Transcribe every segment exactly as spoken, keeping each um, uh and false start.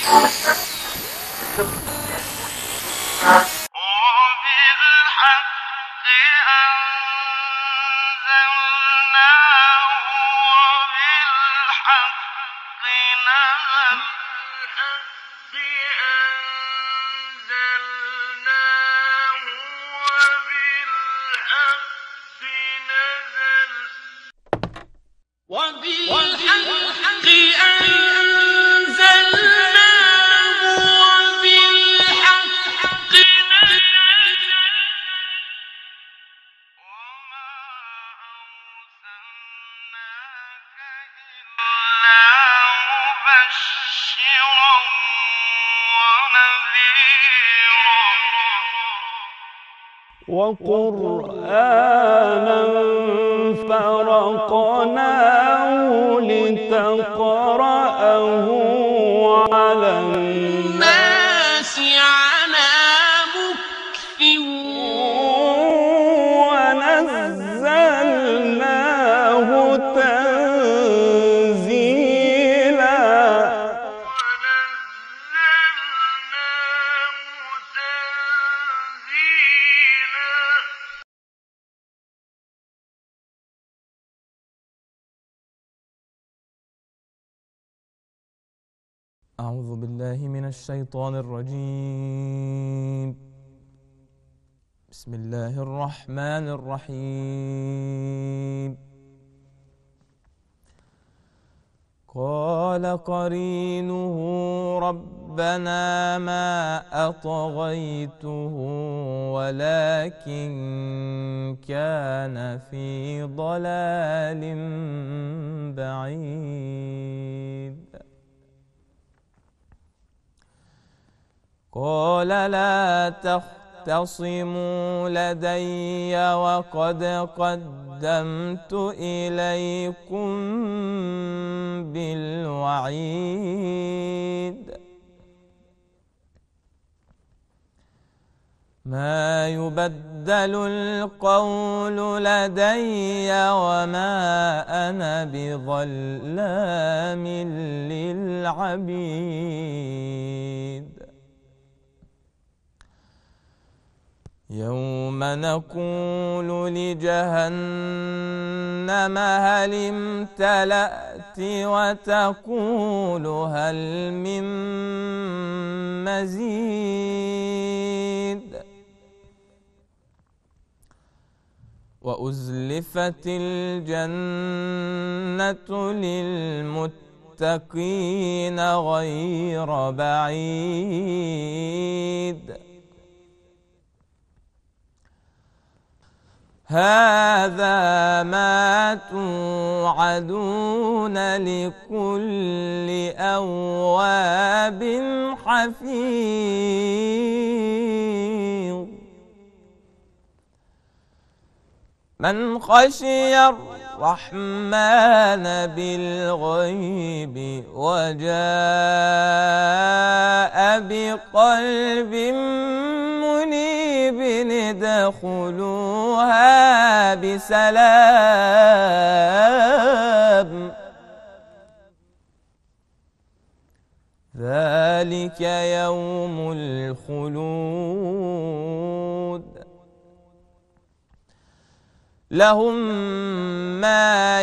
وقرآنا فرقناه لتقرأه على الناس على مكث ونزلناه تنزيلا أعوذ بالله من الشيطان الرجيم. بسم الله الرحمن الرحيم. قال قرينه ربنا ما أطغيته ولكن كان في ضلال بعيد. قال لا تختصموا لدي وقد قدمت إليكم بالوعيد. ما يبدل القول لدي وما أنا بظلام للعبيد. يوم نقول لجهنم هل امتلأت وتقول هل من مزيد. وأزلفت الجنة للمتقين غير بعيد. هذا ما توعدون لكل أواب حفيظ. من خشي الرحمن بالغيب وجاء بقلب منيب ادخلوها بسلام. ذلك يوم الخلود. لهم ما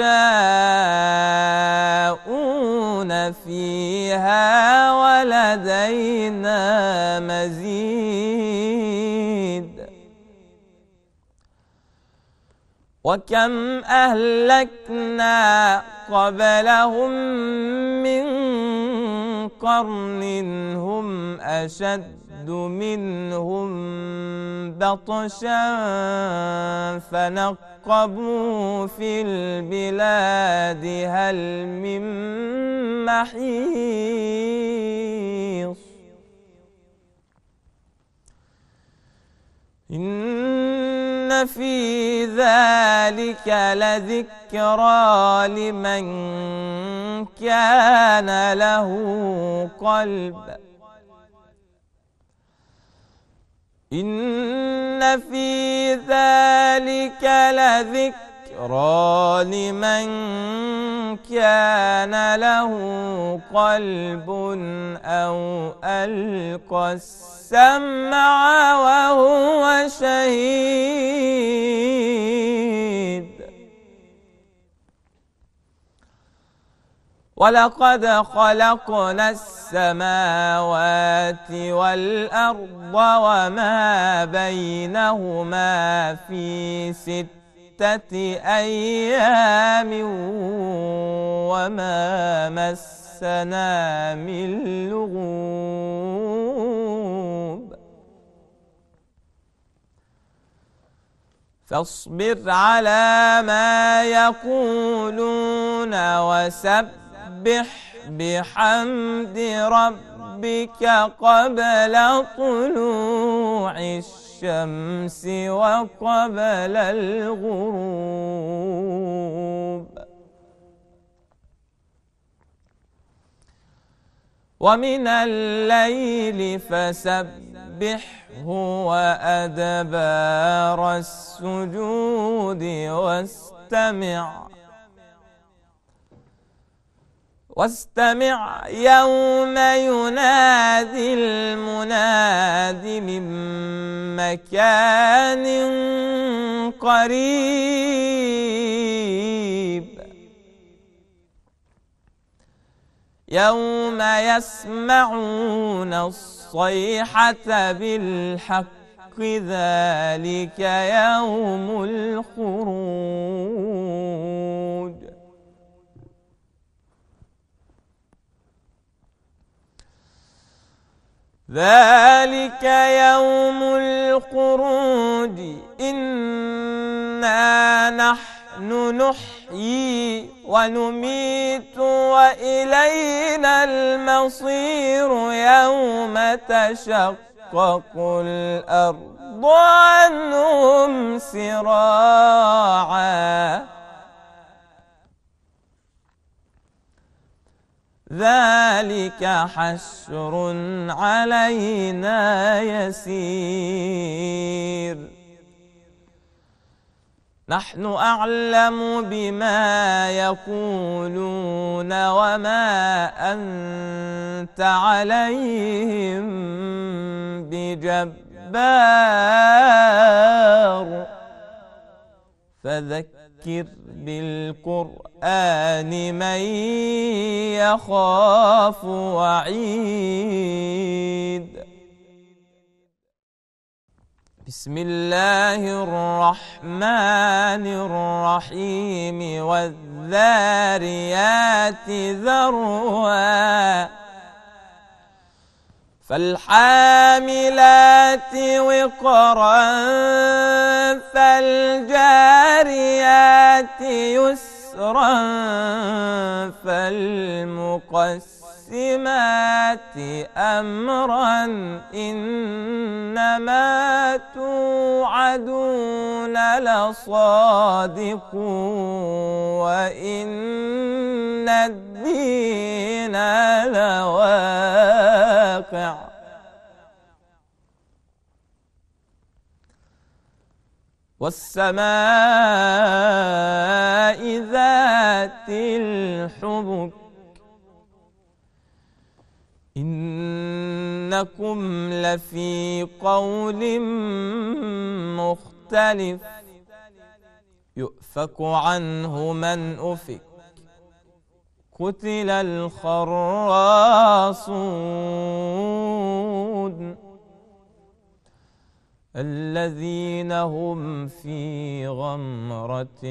يشاءون فيها ولدينا مزيد. وكم أهلكنا قبلهم من قرن هم أشد منهم بطشا فنقبوا في البلاد هل من محيص. إن في ذلك لذكرى لمن كان له قلب. إن في ذلك لذكرى لذكرى لمن كان له قلب أو ألقى السمع وهو شهيد. ولقد خلقنا السماوات والأرض وما بينهما في ستة أيام وما مسنا من لغوب. فاصبر على ما يقولون وسبح بحمد ربك قبل طلوع الشمس وقبل الغروب. ومن الليل فسبحه وأدبار السجود واستمع واستمع يوم ينادي المناد من مكان قريب. يوم يسمعون الصيحة بالحق ذلك يوم الخروج. ذلك يوم الخروج إنا نحن نحيي ونميت وإلينا المصير. يوم تشقق الأرض عنهم سراعا ذلك حشر علينا يسير. نحن أعلم بما يقولون وما أنت عليهم بجبار. فذكر بالقرآن من يخاف وعيد. بسم الله الرحمن الرحيم والذاريات ذروا فالحاملات وقرا فالجاريات يسرا فالمقسمات أمرا إنما توعدون لصادق وإن الدين لواقع. والسماء ذات الحبك إنكم لفي قول مختلف. يؤفك عنه من أفك قتل الخراصون الذين هم في غمرة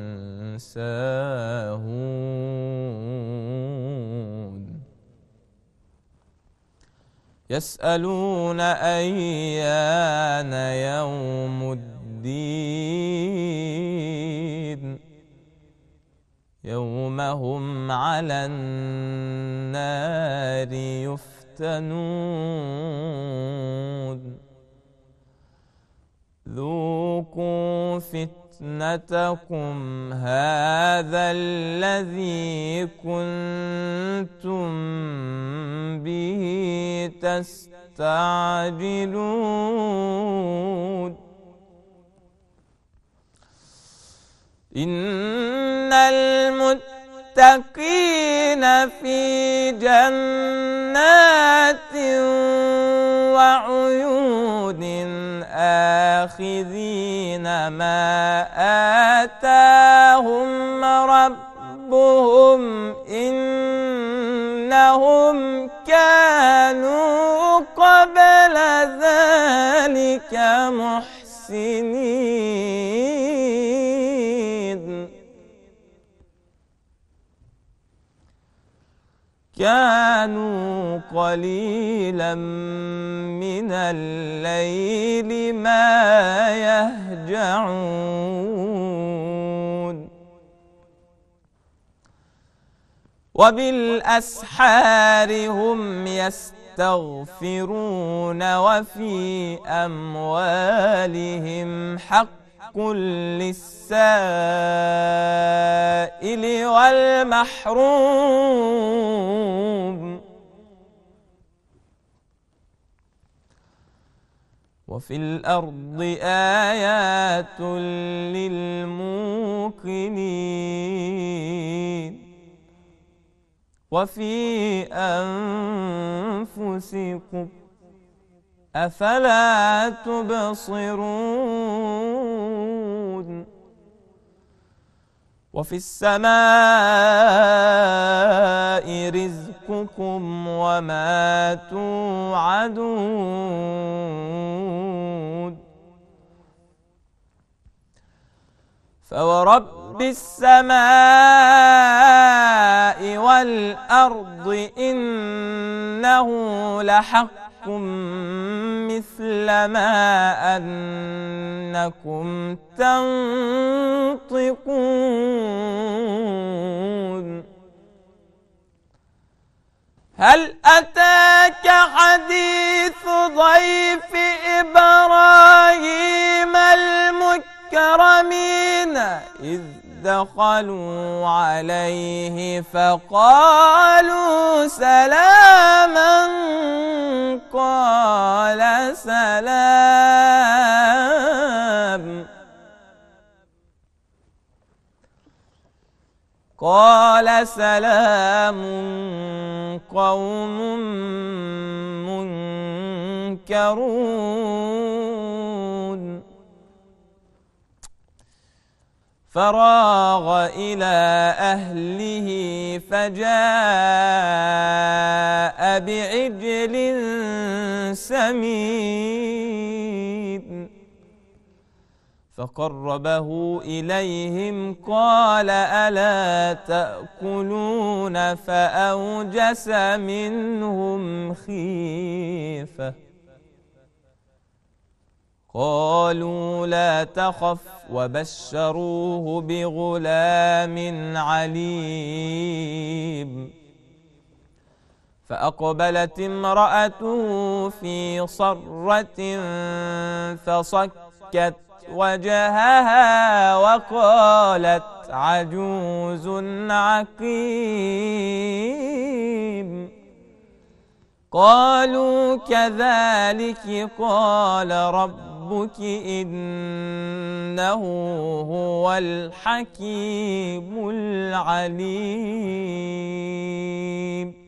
ساهون يسألون أيان يوم الدين يوم هم على النار يفتنون ذوقوا فتنتكم هذا الذي كنتم به تستعجلون إن المتقين في جنات وعيون آخذين ما آتاهم ربهم إنهم كانوا قبل ذلك محسنين كانوا قليلا من الليل ما يهجعون وبالأسحار هم يستغفرون وفي أموالهم حق للسائل والمحروم وفي الأرض آيات للموقنين وفي أنفسكم أفلا تبصرون وفي السماء رزقكم وما توعدون فورب السماء والأرض إنه لحق مثل ما أنكم تنطقون هل أتاك حديث ضيف إبراهيم المكرمين إذ دخلوا عليه فقالوا سلاما قال سلام قال سلام قوم منكرون فراغ إلى أهله فجاء بعجل سمين فقربه إليهم قال ألا تأكلون فأوجس منهم خيفة قالوا لا تخف وبشروه بغلام عليم فأقبلت امرأته في صرة فصكت وجهها وقالت عجوز عقيم قالوا كذلك قال ربك إنه هو الحكيم العليم